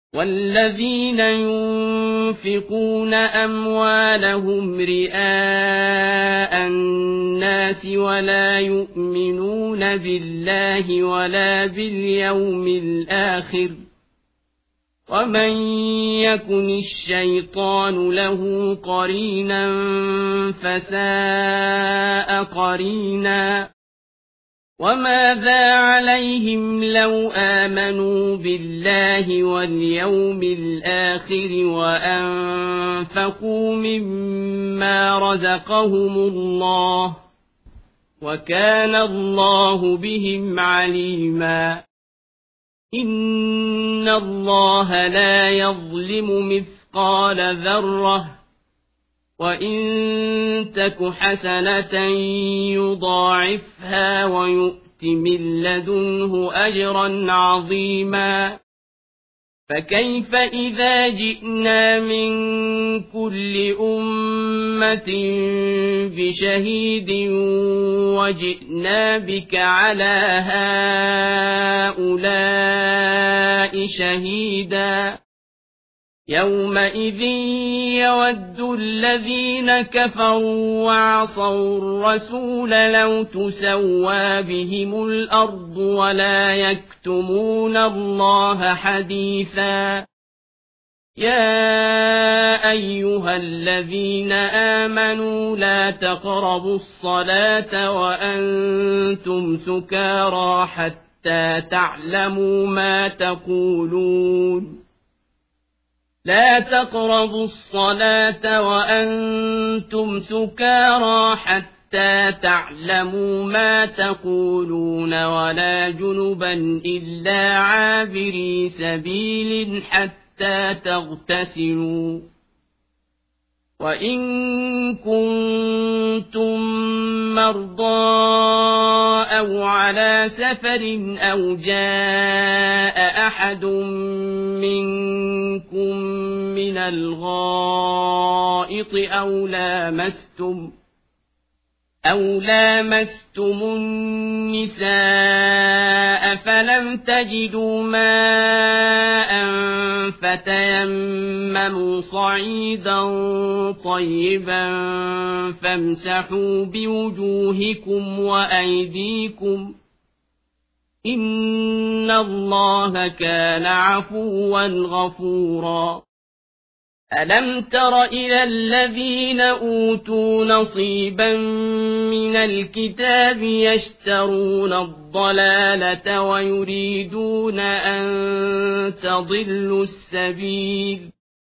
والذين ينفقون أموالهم رئاء الناس ولا يؤمنون بالله ولا باليوم الآخر ومن يكن الشيطان له قرينا فساء قرينا وماذا عليهم لو آمنوا بالله واليوم الآخر وأنفقوا مما رزقهم الله وكان الله بهم عليما إن الله لا يظلم مثقال ذرة وإن تك حسنة يضاعفها ويؤت من لدنه أجرا عظيما فكيف إذا جئنا من كل أمة بشهيد وجئنا بك على هؤلاء شهيدا يومئذ يود الذين كفروا وعصوا الرسول لو تسوى بهم الأرض ولا يكتمون الله حديثا يا أيها الذين آمنوا لا تقربوا الصلاة وأنتم سكارى حتى تعلموا ما تقولون لا تقربوا الصلاة وأنتم سكارى حتى تعلموا ما تقولون ولا جنبا إلا عابري سبيل حتى تغتسلوا وإن كنتم مرضى أو على سفر أو جاء أحد منكم من الغائط أو لامستم النساء فلم تجدوا ماء فتيمموا صعيدا طيبا فامسحوا بوجوهكم وأيديكم إن الله كان عفوا غفورا ألم تر إلى الذين أوتوا نصيبا من الكتاب يشترون الضلالة ويريدون أن تضلوا السبيل